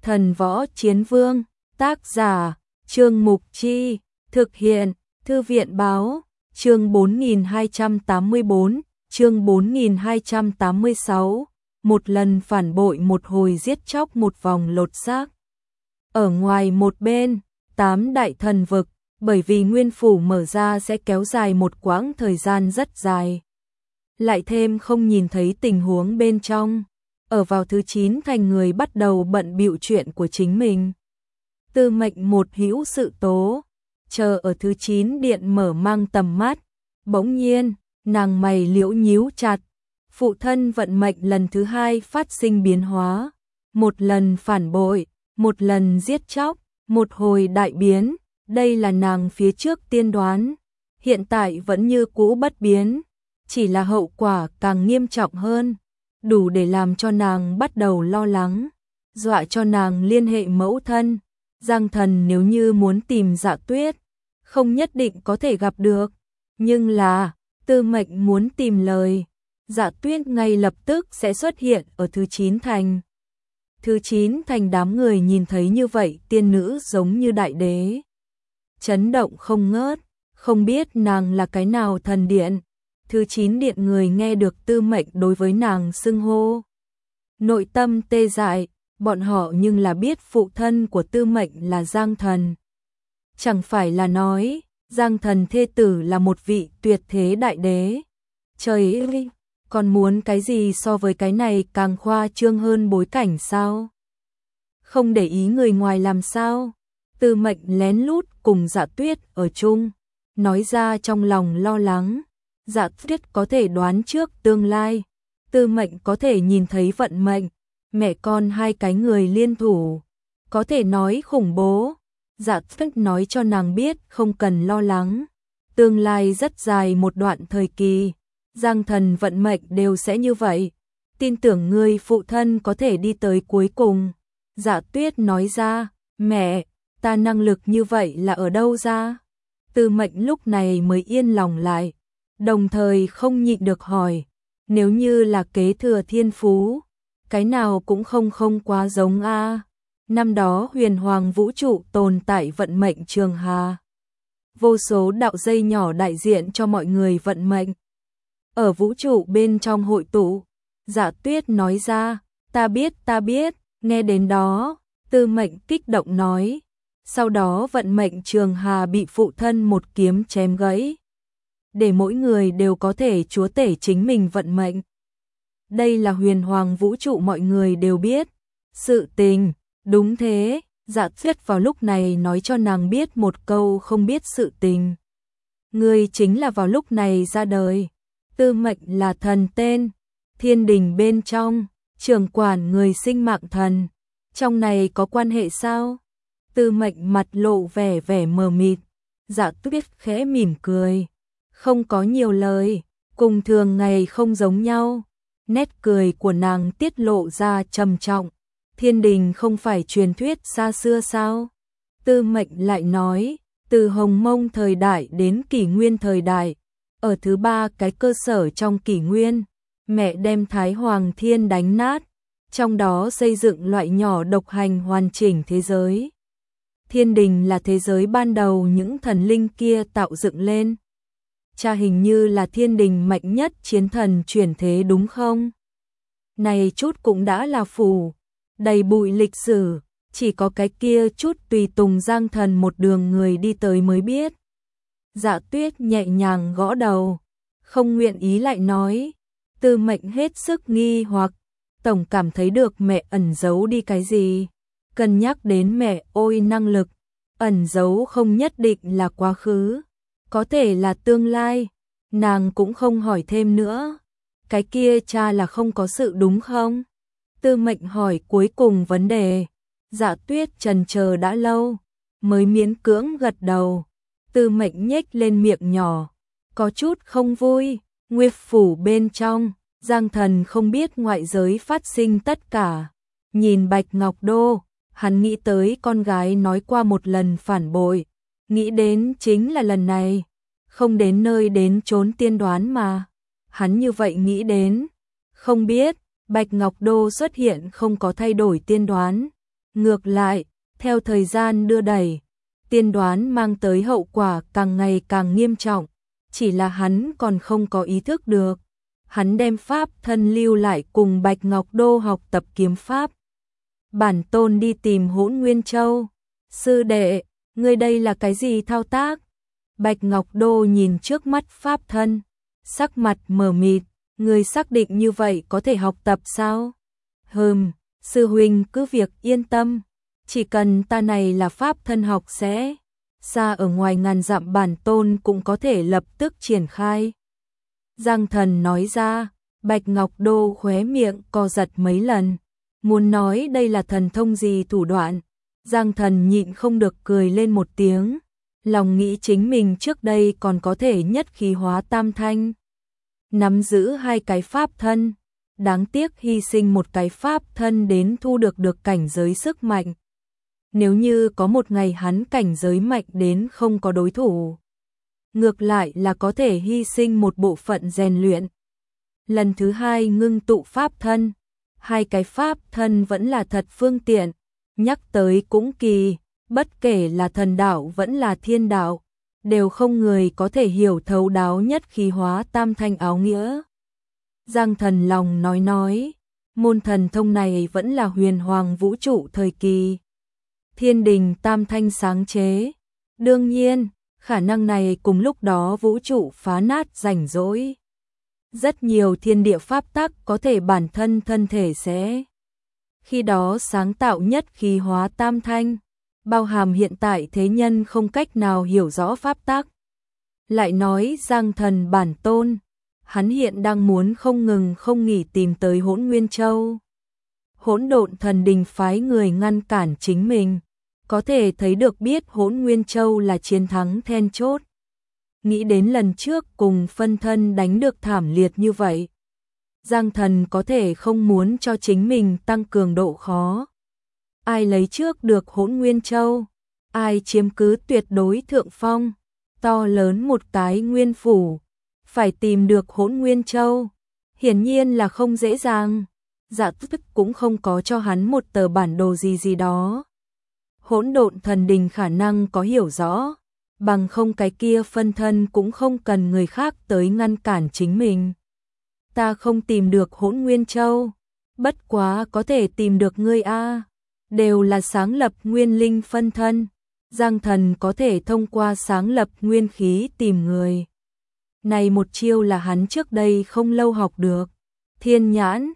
Thần Võ Chiến Vương, tác giả, Trương Mục Chi, thực hiện, Thư viện báo, chương 4284, chương 4286, một lần phản bội một hồi giết chóc một vòng lột xác. Ở ngoài một bên, 8 đại thần vực, bởi vì nguyên phủ mở ra sẽ kéo dài một quãng thời gian rất dài. Lại thêm không nhìn thấy tình huống bên trong. Ở vào thứ 9 thành người bắt đầu bận bịu chuyện của chính mình. Tư Mệnh một hữu sự tố, chờ ở thứ 9 điện mở mang tầm mắt. Bỗng nhiên, nàng mày liễu nhíu chặt. Phụ thân vận mệnh lần thứ 2 phát sinh biến hóa. Một lần phản bội, một lần giết chóc, một hồi đại biến. Đây là nàng phía trước tiên đoán. Hiện tại vẫn như cũ bất biến. Chỉ là hậu quả càng nghiêm trọng hơn. Đủ để làm cho nàng bắt đầu lo lắng. Dọa cho nàng liên hệ mẫu thân. Giang Thần nếu như muốn tìm Dạ Tuyết, không nhất định có thể gặp được. Nhưng là, Tư Mệnh muốn tìm lời. Dạ Tuyết ngay lập tức sẽ xuất hiện ở thứ 9 thành. Thứ 9 thành đám người nhìn thấy như vậy tiên nữ giống như đại đế. Chấn động không ngớt, không biết nàng là cái nào thần điện. Thứ 9 điện người nghe được Tư Mệnh đối với nàng xưng hô. Nội tâm tê dại, bọn họ nhưng là biết phụ thân của Tư Mệnh là Giang Thần. Chẳng phải là nói, Giang Thần thê tử là một vị tuyệt thế đại đế. Trời ơi, còn muốn cái gì so với cái này càng khoa trương hơn bối cảnh sao? Không để ý người ngoài làm sao? Tư Mệnh lén lút cùng Dạ Tuyết ở chung, nói ra trong lòng lo lắng. Dạ Tuyết có thể đoán trước tương lai, Tư Mệnh có thể nhìn thấy vận mệnh, mẹ con hai cái người liên thủ, có thể nói khủng bố. Dạ Tuyết nói cho nàng biết không cần lo lắng, tương lai rất dài một đoạn thời kỳ, Giang Thần vận mệnh đều sẽ như vậy, tin tưởng ngươi phụ thân có thể đi tới cuối cùng. Dạ Tuyết nói ra, mẹ, ta năng lực như vậy là ở đâu ra? Tư Mệnh lúc này mới yên lòng lại. Đồng thời không nhịn được hỏi, nếu như là kế thừa thiên phú, cái nào cũng không quá giống a. Năm đó huyền hoàng vũ trụ tồn tại vận mệnh trường hà. Vô số đạo dây nhỏ đại diện cho mọi người vận mệnh. Ở vũ trụ bên trong hội tụ, Dạ Tuyết nói ra, ta biết, nghe đến đó, Tư Mệnh kích động nói. Sau đó vận mệnh trường hà bị phụ thân một kiếm chém gãy. Để mỗi người đều có thể chúa tể chính mình vận mệnh. Đây là huyền hoàng vũ trụ mọi người đều biết. Sự tình, đúng thế, Dạ Tuyết vào lúc này nói cho nàng biết một câu không biết sự tình. Người chính là vào lúc này ra đời. Tư Mệnh là thần tên, thiên đình bên trong, trưởng quản người sinh mạng thần. Trong này có quan hệ sao? Tư Mệnh mặt lộ vẻ mờ mịt. Dạ Tuyết khẽ mỉm cười. Không có nhiều lời, cùng thường ngày không giống nhau. Nét cười của nàng tiết lộ ra trầm trọng. Thiên đình không phải truyền thuyết xa xưa sao? Tư Mệnh lại nói, từ Hồng Mông thời đại đến Kỷ Nguyên thời đại, ở thứ 3 cái cơ sở trong Kỷ Nguyên, mẹ đem Thái Hoàng Thiên đánh nát, trong đó xây dựng loại nhỏ độc hành hoàn chỉnh thế giới. Thiên đình là thế giới ban đầu những thần linh kia tạo dựng lên. Cha hình như là thiên đình mạnh nhất chiến thần chuyển thế đúng không? Này chút cũng đã là phù, đầy bụi lịch sử, chỉ có cái kia chút tùy tùng Giang Thần một đường người đi tới mới biết. Dạ Tuyết nhẹ nhàng gõ đầu, không nguyện ý lại nói. Tư Mệnh hết sức nghi hoặc, tổng cảm thấy được mẹ ẩn giấu đi cái gì. Cân nhắc đến mẹ ôi năng lực, ẩn giấu không nhất định là quá khứ. Có thể là tương lai, nàng cũng không hỏi thêm nữa. Cái kia cha là không có sự đúng không? Tư Mệnh hỏi cuối cùng vấn đề. Dạ Tuyết chần chờ đã lâu, mới miễn cưỡng gật đầu. Tư Mệnh nhếch lên miệng nhỏ, có chút không vui. Nguyệt phủ bên trong, Giang Thần không biết ngoại giới phát sinh tất cả. Nhìn Bạch Ngọc Đô, hắn nghĩ tới con gái nói qua một lần phản bội. Nghĩ đến chính là lần này, không đến nơi đến chốn tiên đoán mà. Hắn như vậy nghĩ đến, không biết, Bạch Ngọc Đô xuất hiện không có thay đổi tiên đoán. Ngược lại, theo thời gian đưa đẩy, tiên đoán mang tới hậu quả càng ngày càng nghiêm trọng, chỉ là hắn còn không có ý thức được. Hắn đem pháp thân lưu lại cùng Bạch Ngọc Đô học tập kiếm pháp. Bản tôn đi tìm Hỗn Nguyên Châu. Sư đệ, ngươi đây là cái gì thao tác? Bạch Ngọc Đô nhìn trước mắt pháp thân, sắc mặt mờ mịt, ngươi xác định như vậy có thể học tập sao? Sư huynh cứ việc yên tâm, chỉ cần ta này là pháp thân học sẽ, xa ở ngoài ngàn dặm bản tôn cũng có thể lập tức triển khai. Giang Thần nói ra, Bạch Ngọc Đô khóe miệng co giật mấy lần, muốn nói đây là thần thông gì thủ đoạn. Giang Thần nhịn không được cười lên một tiếng, lòng nghĩ chính mình trước đây còn có thể nhất khí hóa tam thanh, nắm giữ hai cái pháp thân, đáng tiếc hy sinh một cái pháp thân đến thu được cảnh giới sức mạnh. Nếu như có một ngày hắn cảnh giới mạnh đến không có đối thủ, ngược lại là có thể hy sinh một bộ phận rèn luyện. Lần thứ hai ngưng tụ pháp thân, hai cái pháp thân vẫn là thật phương tiện, nhắc tới cũng kỳ, bất kể là thần đạo vẫn là thiên đạo, đều không người có thể hiểu thấu đáo nhất khí hóa tam thanh áo nghĩa. Giang Thần lòng nói, môn thần thông này vẫn là huyền hoàng vũ trụ thời kỳ thiên đình tam thanh sáng chế. Đương nhiên, khả năng này cùng lúc đó vũ trụ phá nát rảnh rỗi. Rất nhiều thiên địa pháp tắc có thể bản thân thân thể sẽ khi đó sáng tạo nhất khí hóa tam thanh, bao hàm hiện tại thế nhân không cách nào hiểu rõ pháp tắc. Lại nói Giang Thần bản tôn, hắn hiện đang muốn không ngừng không nghỉ tìm tới Hỗn Nguyên Châu. Hỗn Độn Thần Đình phái người ngăn cản chính mình, có thể thấy được biết Hỗn Nguyên Châu là chiến thắng then chốt. Nghĩ đến lần trước cùng phân thân đánh được thảm liệt như vậy, Giang Thần có thể không muốn cho chính mình tăng cường độ khó. Ai lấy trước được Hỗn Nguyên Châu, ai chiếm cứ tuyệt đối thượng phong, to lớn một cái nguyên phủ, phải tìm được Hỗn Nguyên Châu, hiển nhiên là không dễ dàng. Dạ Tức cũng không có cho hắn một tờ bản đồ gì đó. Hỗn Độn Thần Đình khả năng có hiểu rõ, bằng không cái kia phân thân cũng không cần người khác tới ngăn cản chính mình. Ta không tìm được Hỗn Nguyên Châu, bất quá có thể tìm được ngươi a. Đều là sáng lập nguyên linh phân thân, Giang Thần có thể thông qua sáng lập nguyên khí tìm người. Này một chiêu là hắn trước đây không lâu học được. Thiên nhãn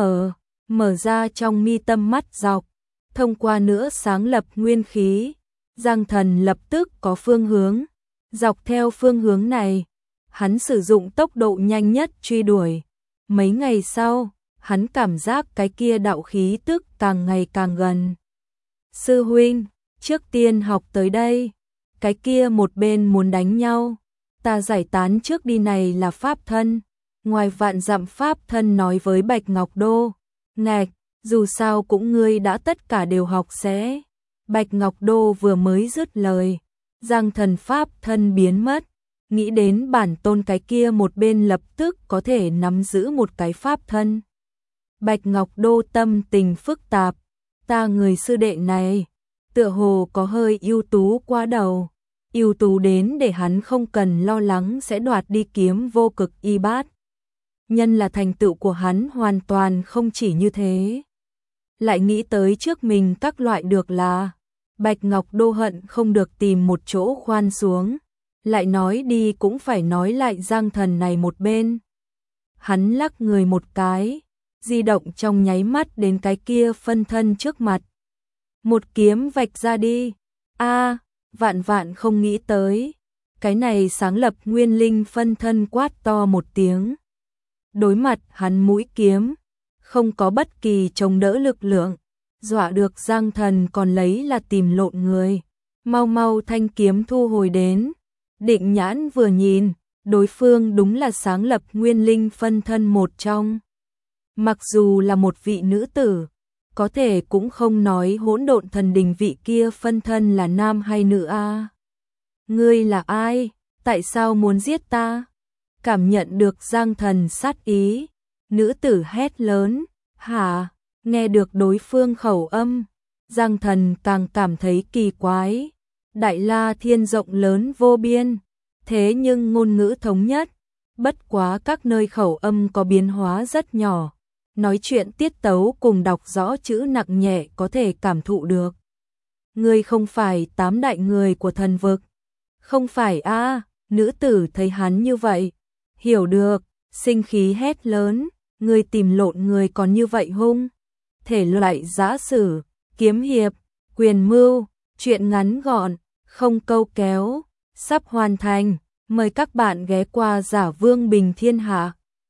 mở ra trong mi tâm mắt dọc, thông qua nữa sáng lập nguyên khí, Giang Thần lập tức có phương hướng. Dọc theo phương hướng này, hắn sử dụng tốc độ nhanh nhất truy đuổi. Mấy ngày sau, hắn cảm giác cái kia đạo khí tức càng ngày càng gần. Sư huynh, trước tiên học tới đây, cái kia một bên muốn đánh nhau, ta giải tán trước đi, này là pháp thân. Ngoài vạn dặm pháp thân nói với Bạch Ngọc Đô, ngạch, dù sao cũng ngươi đã tất cả đều học sẽ. Bạch Ngọc Đô vừa mới dứt lời, Giang Thần pháp thân biến mất, nghĩ đến bản tôn cái kia một bên lập tức có thể nắm giữ một cái pháp thân. Bạch Ngọc Đô tâm tình phức tạp, ta người sư đệ này, tựa hồ có hơi ưu tú quá đầu, ưu tú đến để hắn không cần lo lắng sẽ đoạt đi kiếm vô cực y bát. Nhân là thành tựu của hắn hoàn toàn không chỉ như thế. Lại nghĩ tới trước mình các loại được là, Bạch Ngọc Đô hận không được tìm một chỗ khoan xuống, lại nói đi cũng phải nói lại Giang Thần này một bên. Hắn lắc người một cái, di động trong nháy mắt đến cái kia phân thân trước mặt. Một kiếm vạch ra đi. Vạn không nghĩ tới, cái này sáng lập nguyên linh phân thân quát to một tiếng. Đối mặt hắn mũi kiếm, không có bất kỳ chống đỡ lực lượng, dọa được Giang Thần còn lấy là tìm lộn người. Mau thanh kiếm thu hồi đến. Định nhãn vừa nhìn, đối phương đúng là sáng lập nguyên linh phân thân một trong. Mặc dù là một vị nữ tử, có thể cũng không nói Hỗn Độn Thần Đình vị kia phân thân là nam hay nữ a. Ngươi là ai? Tại sao muốn giết ta? Cảm nhận được Giang Thần sát ý, nữ tử hét lớn, hả? Nghe được đối phương khẩu âm, Giang Thần càng cảm thấy kỳ quái. Đại La Thiên rộng lớn vô biên, thế nhưng ngôn ngữ thống nhất, bất quá các nơi khẩu âm có biến hóa rất nhỏ. Nói chuyện tiết tấu cùng đọc rõ chữ nặng nhẹ có thể cảm thụ được. Ngươi không phải 8 đại người của thần vực. Không phải a. Nữ tử thấy hắn như vậy, hiểu được, sinh khí hét lớn, ngươi tìm lộn người còn như vậy hung. Thể loại giã sử, kiếm hiệp, quyền mưu, chuyện ngắn gọn, không câu kéo, sắp hoàn thành, mời các bạn ghé qua Giả Vương Bình Thiên Hạ.